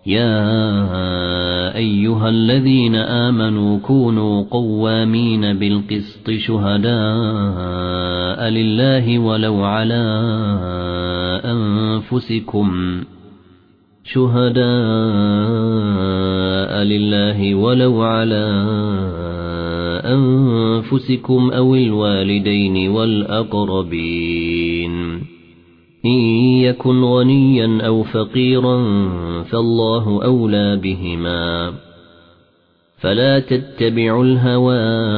يا أيها الذين آمنوا كونوا قوامين بالقسط شهداء لله ولو على أنفسكم أو الوالدين والأقربين إن يكن غنيا أو فقيرا فالله أولى بهما فلا تتبعوا الهوى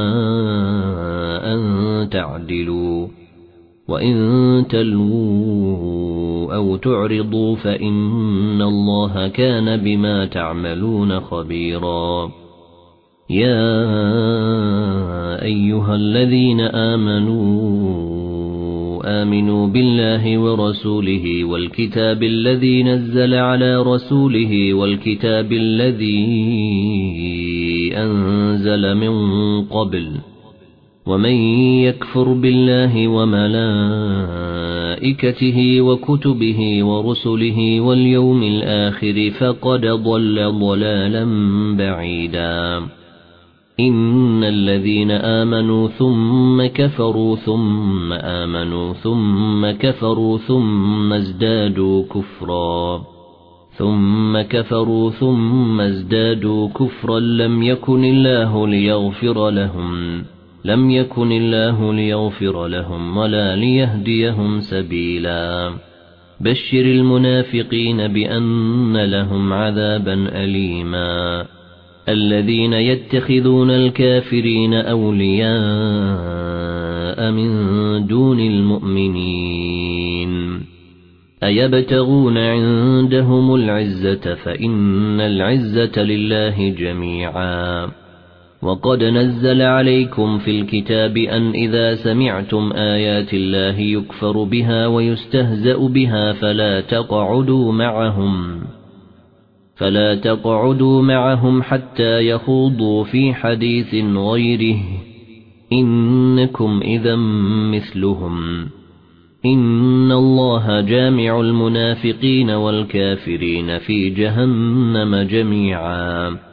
أن تعدلوا وإن تلووا أو تعرضوا فإن الله كان بما تعملون خبيرا يا أيها الذين آمنوا بالله ورسوله والكتاب الذي نزل على رسوله والكتاب الذي أنزل من قبل ومن يكفر بالله وملائكته وكتبه ورسله واليوم الآخر فقد ضل ضلالا بعيدا إن الذين آمنوا ثم كفروا ثم آمنوا ثم كفروا ثم ازدادوا كفرا لم يكن الله ليغفر لهم ولا ليهديهم سبيلا بشر المنافقين بأن لهم عذابا أليما الذين يتخذون الكافرين أولياء من دون المؤمنين أيبتغون عندهم العزة فإن العزة لله جميعا وقد نزل عليكم في الكتاب أن إذا سمعتم آيات الله يكفر بها ويستهزأ بها فلا تقعدوا معهم حتى يخوضوا في حديث غيره إنكم إذا مثلهم إن الله جامع المنافقين والكافرين في جهنم جميعا